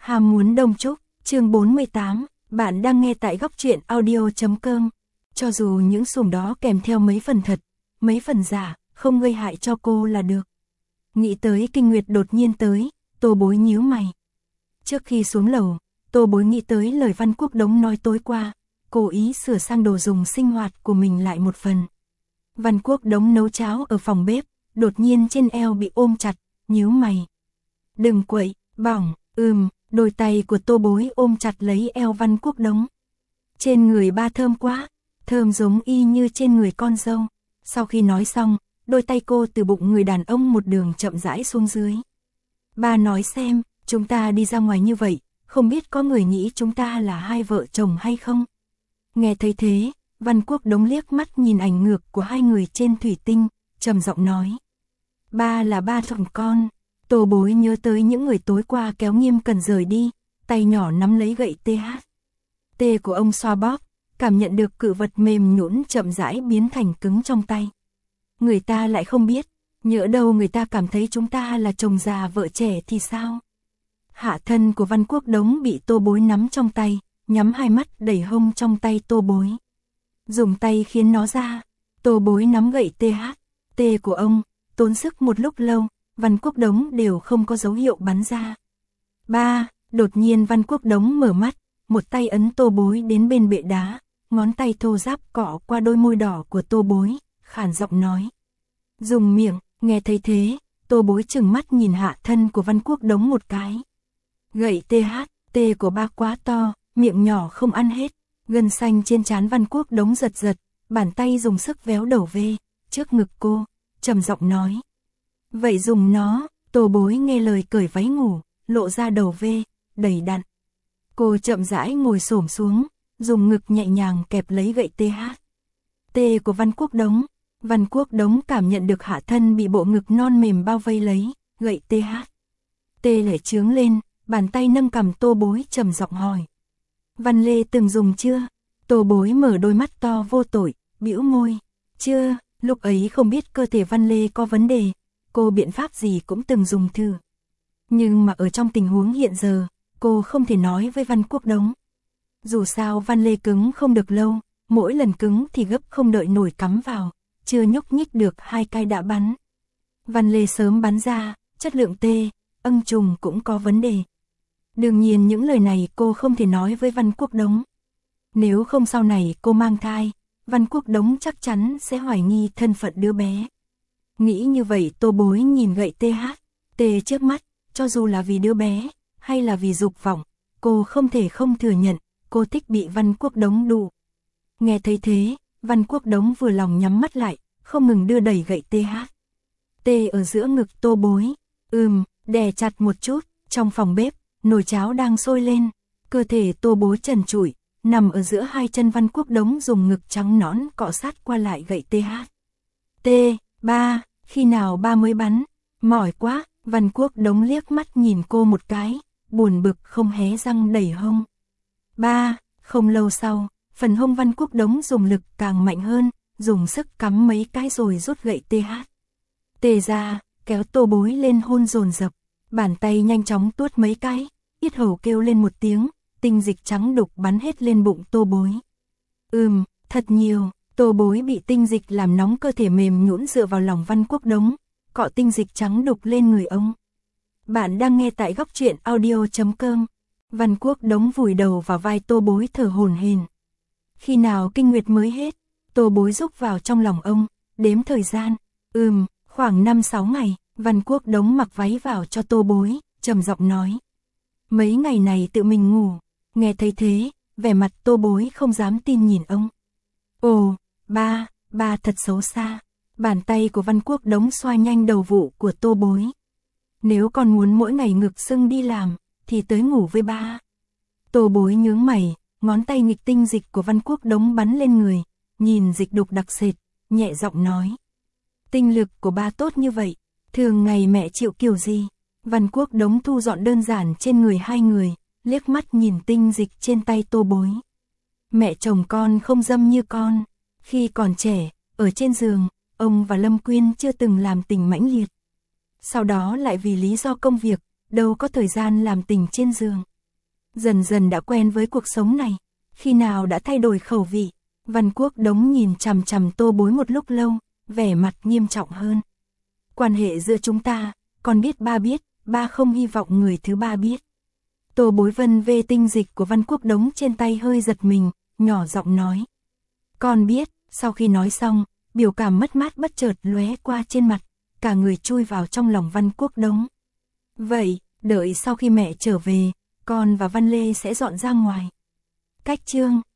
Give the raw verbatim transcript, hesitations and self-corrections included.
Ham muốn đông trúc, chương bốn mươi tám, bạn đang nghe tại góc truyện audio chấm com. Cho dù những sủng đó kèm theo mấy phần thật, mấy phần giả, không gây hại cho cô là được. Nghĩ tới Kinh Nguyệt đột nhiên tới, Tô Bối nhíu mày. Trước khi xuống lầu, Tô Bối nghĩ tới lời Văn Quốc Đống nói tối qua, cố ý sửa sang đồ dùng sinh hoạt của mình lại một phần. Văn Quốc Đống nấu cháo ở phòng bếp, đột nhiên trên eo bị ôm chặt, nhíu mày. Đừng quậy, bỏng, ừm, đôi tay của Tô Bối ôm chặt lấy eo Văn Quốc Đống. Trên người ba thơm quá, thơm giống y như trên người con dâu. Sau khi nói xong, đôi tay cô từ bụng người đàn ông một đường chậm rãi xuống dưới. Ba nói xem, chúng ta đi ra ngoài như vậy, không biết có người nghĩ chúng ta là hai vợ chồng hay không? Nghe thấy thế, Văn Quốc Đống liếc mắt nhìn ảnh ngược của hai người trên thủy tinh, trầm giọng nói. Ba là ba chồng con. Tô Bối nhớ tới những người tối qua kéo Nghiêm Cần rời đi, tay nhỏ nắm lấy gậy tê hát. Tê của ông xoa bóp, cảm nhận được cự vật mềm nhũn chậm rãi biến thành cứng trong tay. Người ta lại không biết, nhỡ đâu người ta cảm thấy chúng ta là chồng già vợ trẻ thì sao? Hạ thân của Văn Quốc Đống bị Tô Bối nắm trong tay, nhắm hai mắt đẩy hông trong tay Tô Bối. Dùng tay khiến nó ra, Tô Bối nắm gậy tê hát, tê của ông, tốn sức một lúc lâu, Văn Quốc Đống đều không có dấu hiệu bắn ra. Ba, đột nhiên Văn Quốc Đống mở mắt, một tay ấn Tô Bối đến bên bệ đá, ngón tay thô ráp cọ qua đôi môi đỏ của Tô Bối, khản giọng nói. Dùng miệng, nghe thấy thế, Tô Bối chừng mắt nhìn hạ thân của Văn Quốc Đống một cái. Gậy tê hát, tê của ba quá to, miệng nhỏ không ăn hết, gân xanh trên trán Văn Quốc Đống giật giật, bàn tay dùng sức véo đầu về, trước ngực cô, trầm giọng nói. Vậy dùng nó, Tô Bối nghe lời cởi váy ngủ, lộ ra đầu vê, đầy đặn. Cô chậm rãi ngồi xổm xuống, dùng ngực nhẹ nhàng kẹp lấy gậy tê hát. Tê của Văn Quốc Đống, Văn Quốc Đống cảm nhận được hạ thân bị bộ ngực non mềm bao vây lấy, gậy tê hát. Tê lệ trướng lên, bàn tay nâng cằm Tô Bối trầm giọng hỏi. Văn Lê từng dùng chưa? Tô Bối mở đôi mắt to vô tội, bĩu môi. Chưa, lúc ấy không biết cơ thể Văn Lê có vấn đề, cô biện pháp gì cũng từng dùng thử. Nhưng mà ở trong tình huống hiện giờ, cô không thể nói với Văn Quốc Đống. Dù sao Văn Lê cứng không được lâu, mỗi lần cứng thì gấp không đợi nổi cắm vào, chưa nhúc nhích được hai cái đã bắn. Văn Lê sớm bắn ra, chất lượng tê, ân trùng cũng có vấn đề. Đương nhiên những lời này cô không thể nói với Văn Quốc Đống. Nếu không sau này cô mang thai, Văn Quốc Đống chắc chắn sẽ hoài nghi thân phận đứa bé. Nghĩ như vậy Tô Bối nhìn gậy tê hát, tê trước mắt, cho dù là vì đứa bé, hay là vì dục vọng, cô không thể không thừa nhận, cô thích bị Văn Quốc Đống đụ. Nghe thấy thế, Văn Quốc Đống vừa lòng nhắm mắt lại, không ngừng đưa đẩy gậy tê hát. Tê ở giữa ngực Tô Bối, ừm, đè chặt một chút, trong phòng bếp, nồi cháo đang sôi lên, cơ thể Tô Bối trần trụi, nằm ở giữa hai chân Văn Quốc Đống dùng ngực trắng nõn cọ sát qua lại gậy tê hát. Tê, ba, khi nào ba mới bắn? Mỏi quá, Văn Quốc Đống liếc mắt nhìn cô một cái, buồn bực không hé răng đẩy hông. Ba, không lâu sau, phần hông Văn Quốc Đống dùng lực càng mạnh hơn, dùng sức cắm mấy cái rồi rút gậy tê hát. Tê ra, kéo Tô Bối lên hôn dồn dập, bàn tay nhanh chóng tuốt mấy cái, yết hầu kêu lên một tiếng, tinh dịch trắng đục bắn hết lên bụng Tô Bối. Ừm, thật nhiều, Tô Bối bị tinh dịch làm nóng cơ thể mềm nhũn dựa vào lòng Văn Quốc Đống, cọ tinh dịch trắng đục lên người ông. Bạn đang nghe tại góc truyện audio chấm com. Văn Quốc Đống vùi đầu vào vai Tô Bối thở hổn hển. Khi nào kinh nguyệt mới hết? Tô Bối rúc vào trong lòng ông, đếm thời gian. Ừm, khoảng năm sáu ngày, Văn Quốc Đống mặc váy vào cho Tô Bối, trầm giọng nói. Mấy ngày này tự mình ngủ. Nghe thấy thế, vẻ mặt Tô Bối không dám tin nhìn ông. Ồ, ba, ba thật xấu xa. Bàn tay của Văn Quốc Đống xoa nhanh đầu vụ của Tô Bối. Nếu con muốn mỗi ngày ngực sưng đi làm, thì tới ngủ với ba. Tô Bối nhướng mày, ngón tay nghịch tinh dịch của Văn Quốc Đống bắn lên người, nhìn dịch đục đặc sệt, nhẹ giọng nói. Tinh lực của ba tốt như vậy, thường ngày mẹ chịu kiểu gì? Văn Quốc Đống thu dọn đơn giản trên người hai người, liếc mắt nhìn tinh dịch trên tay Tô Bối. Mẹ chồng con không dâm như con, khi còn trẻ, ở trên giường, ông và Lâm Quyên chưa từng làm tình mãnh liệt. Sau đó lại vì lý do công việc, đâu có thời gian làm tình trên giường. Dần dần đã quen với cuộc sống này, khi nào đã thay đổi khẩu vị. Văn Quốc Đống nhìn chằm chằm Tô Bối một lúc lâu, vẻ mặt nghiêm trọng hơn. Quan hệ giữa chúng ta, con biết ba biết, ba không hy vọng người thứ ba biết. Tô Bối vân vê tinh dịch của Văn Quốc Đống trên tay hơi giật mình, nhỏ giọng nói. Con biết, sau khi nói xong, biểu cảm mất mát bất chợt lóe qua trên mặt, cả người chui vào trong lòng Văn Quốc Đống. Vậy, đợi sau khi mẹ trở về, con và Văn Lê sẽ dọn ra ngoài. Cách chương